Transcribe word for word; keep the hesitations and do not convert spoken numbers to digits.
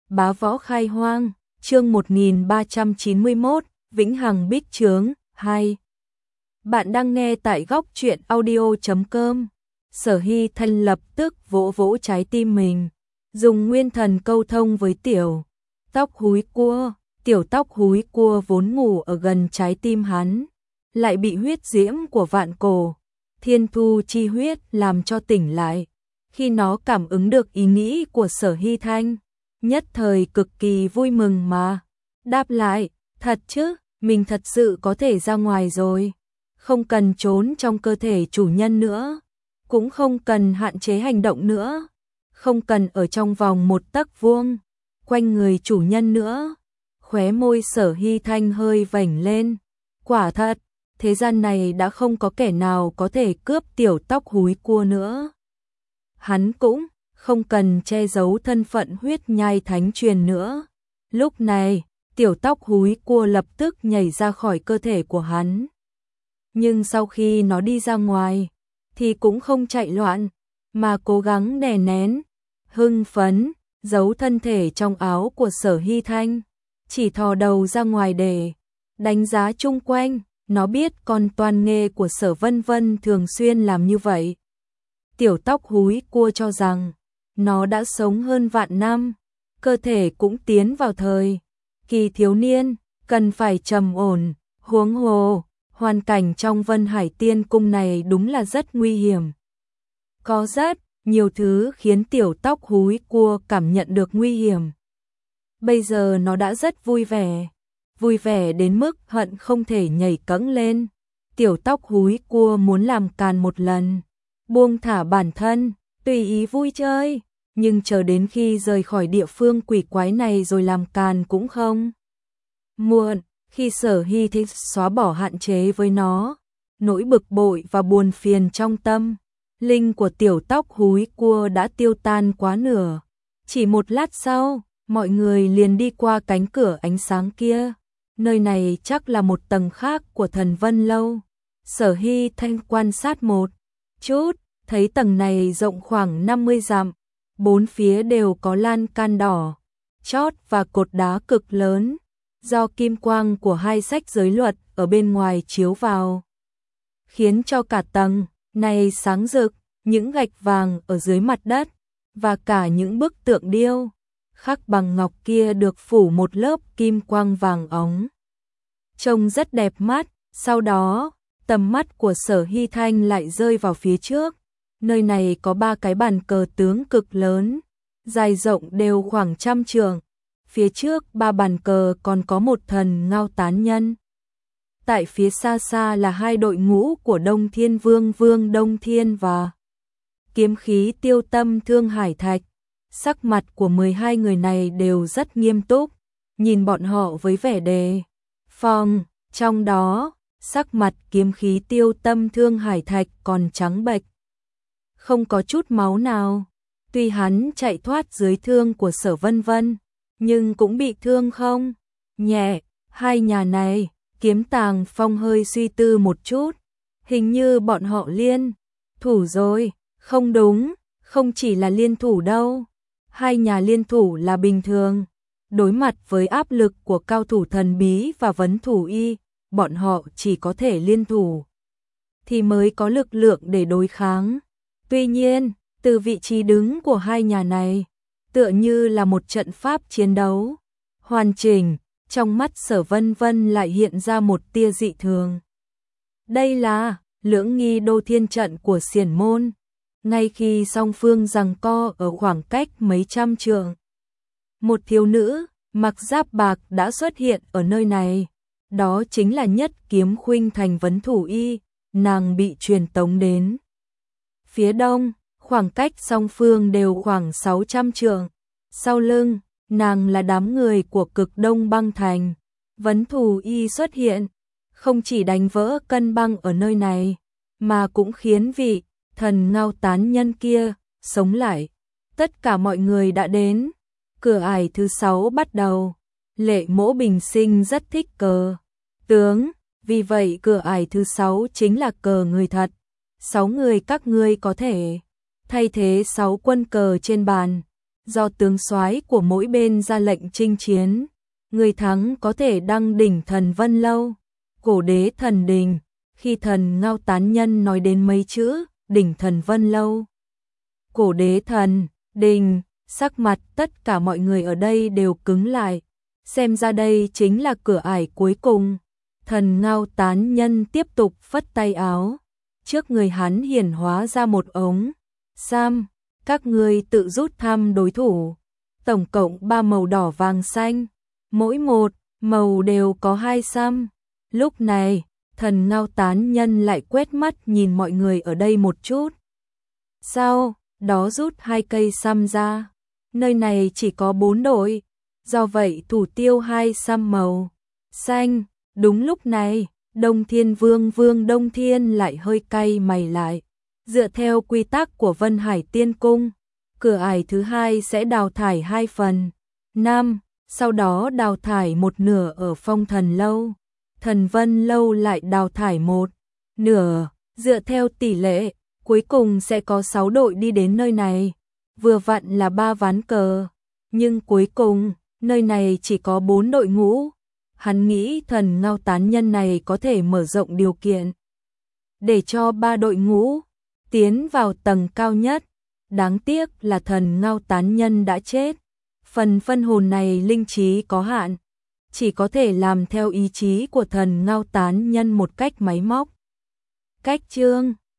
Bá võ khai hoang, chương một nghìn ba trăm chín mươi mốt, Vĩnh Hằng Bích Trướng, hai. Bạn đang nghe tại góc truyện audio chấm com. Sở Hy Thanh lập tức vỗ vỗ trái tim mình, dùng nguyên thần câu thông với tiểu tóc húi cua. Tiểu tóc húi cua vốn ngủ ở gần trái tim hắn, lại bị huyết diễm của vạn cổ thiên thu chi huyết làm cho tỉnh lại. Khi nó cảm ứng được ý nghĩ của Sở Hy Thanh, nhất thời cực kỳ vui mừng mà đáp lại, thật chứ, mình thật sự có thể ra ngoài rồi, không cần trốn trong cơ thể chủ nhân nữa, cũng không cần hạn chế hành động nữa, không cần ở trong vòng một tấc vuông quanh người chủ nhân nữa. Khóe môi Sở Hy Thanh hơi vểnh lên, quả thật, thế gian này đã không có kẻ nào có thể cướp tiểu tóc húi cua nữa. Hắn cũng không cần che giấu thân phận huyết nhai thánh truyền nữa. Lúc này, tiểu tóc húi cua lập tức nhảy ra khỏi cơ thể của hắn. Nhưng sau khi nó đi ra ngoài, thì cũng không chạy loạn, mà cố gắng đè nén, hưng phấn, giấu thân thể trong áo của Sở Hy Thanh. Chỉ thò đầu ra ngoài để đánh giá chung quanh, nó biết con toan nghê của Sở Vân Vân thường xuyên làm như vậy. Tiểu tóc húi cua cho rằng, nó đã sống hơn vạn năm, cơ thể cũng tiến vào thời kỳ thiếu niên, cần phải trầm ổn, huống hồ, hoàn cảnh trong Vân Hải Tiên Cung này đúng là rất nguy hiểm. Có rất nhiều thứ khiến tiểu tóc húi cua cảm nhận được nguy hiểm. Bây giờ nó đã rất vui vẻ, vui vẻ đến mức hận không thể nhảy cẫng lên. Tiểu tóc húi cua muốn làm càn một lần, buông thả bản thân, tùy ý vui chơi, nhưng chờ đến khi rời khỏi địa phương quỷ quái này rồi làm càn cũng không muộn. Khi Sở Hy thích xóa bỏ hạn chế với nó, nỗi bực bội và buồn phiền trong tâm linh của tiểu tóc húi cua đã tiêu tan quá nửa. Chỉ một lát sau, mọi người liền đi qua cánh cửa ánh sáng kia. Nơi này chắc là một tầng khác của Thần Vân Lâu. Sở Hy Thanh quan sát một chút, thấy tầng này rộng khoảng năm mươi dặm, bốn phía đều có lan can đỏ chót và cột đá cực lớn, do kim quang của hai sách giới luật ở bên ngoài chiếu vào, khiến cho cả tầng này sáng rực. Những gạch vàng ở dưới mặt đất và cả những bức tượng điêu khắc bằng ngọc kia được phủ một lớp kim quang vàng óng, trông rất đẹp mắt. Sau đó, tầm mắt của Sở Hy Thanh lại rơi vào phía trước. Nơi này có ba cái bàn cờ tướng cực lớn, dài rộng đều khoảng trăm trượng. Phía trước ba bàn cờ còn có một thần ngao tán nhân. Tại phía xa xa là hai đội ngũ của Đông Thiên Vương Vương Đông Thiên và Kiếm Khí Tiêu Tâm Thương Hải Thạch. Sắc mặt của mười hai người này đều rất nghiêm túc, nhìn bọn họ với vẻ đề phòng. Trong đó, sắc mặt Kiếm Khí Tiêu Tâm Thương Hải Thạch còn trắng bệch, không có chút máu nào. Tuy hắn chạy thoát dưới thương của Sở Vân Vân, nhưng cũng bị thương không nhẹ. Hai nhà này, Kiếm Tàng Phong hơi suy tư một chút, hình như bọn họ liên thủ rồi. Không đúng, không chỉ là liên thủ đâu. Hai nhà liên thủ là bình thường. Đối mặt với áp lực của cao thủ thần bí và vấn thủ y, bọn họ chỉ có thể liên thủ thì mới có lực lượng để đối kháng. Tuy nhiên, từ vị trí đứng của hai nhà này, tựa như là một trận pháp chiến đấu hoàn chỉnh. Trong mắt Sở Vân Vân lại hiện ra một tia dị thường. Đây là Lưỡng Nghi Đô Thiên trận của Xiển môn. Ngay khi song phương giằng co ở khoảng cách mấy trăm trượng, một thiếu nữ mặc giáp bạc đã xuất hiện ở nơi này. Đó chính là Nhất Kiếm Khuynh Thành vấn thủ y. Nàng bị truyền tống đến phía đông, khoảng cách song phương đều khoảng sáu trăm trượng. Sau lưng nàng là đám người của Cực Đông Băng Thành. Vấn thủ y xuất hiện, không chỉ đánh vỡ cân băng ở nơi này, mà cũng khiến vị thần ngao tán nhân kia sống lại. Tất cả mọi người đã đến. Cửa ải thứ sáu bắt đầu. Lệ Mỗ bình sinh rất thích cờ tướng, vì vậy cửa ải thứ sáu chính là cờ người thật. Sáu người các ngươi có thể thay thế sáu quân cờ trên bàn. do tướng soái của mỗi bên ra lệnh chinh chiến. Người thắng có thể đăng đỉnh Thần Vân Lâu. Cổ đế thần đình, khi Thần Ngao tán nhân nói đến mấy chữ đỉnh Thần Vân Lâu, cổ đế thần đình, sắc mặt tất cả mọi người ở đây đều cứng lại. Xem ra đây chính là cửa ải cuối cùng. Thần Ngao tán nhân tiếp tục phất tay áo. Trước người hắn hiển hóa ra một ống sam, các ngươi tự rút thăm đối thủ. Tổng cộng ba màu đỏ vàng xanh, mỗi một màu đều có hai sam. Lúc này, Thần Ngao tán nhân lại quét mắt nhìn mọi người ở đây một chút. Sau đó rút hai cây sam ra. Nơi này chỉ có bốn đội, do vậy thủ tiêu hai sam màu xanh. Đúng lúc này, Đông Thiên Vương Vương Đông Thiên lại hơi cay mày lại. Dựa theo quy tắc của Vân Hải Tiên Cung, cửa ải thứ hai sẽ đào thải hai phần năm, sau đó đào thải một nửa ở Phong Thần Lâu. Thần Vân Lâu lại đào thải một nửa, dựa theo tỷ lệ, cuối cùng sẽ có sáu đội đi đến nơi này. Vừa vặn là ba ván cờ, nhưng cuối cùng, nơi này chỉ có bốn đội ngũ. Hắn nghĩ Thần Ngao tán nhân này có thể mở rộng điều kiện để cho ba đội ngũ tiến vào tầng cao nhất. Đáng tiếc là Thần Ngao tán nhân đã chết. Phần phân hồn này linh trí có hạn, chỉ có thể làm theo ý chí của Thần Ngao tán nhân một cách máy móc. Cách chương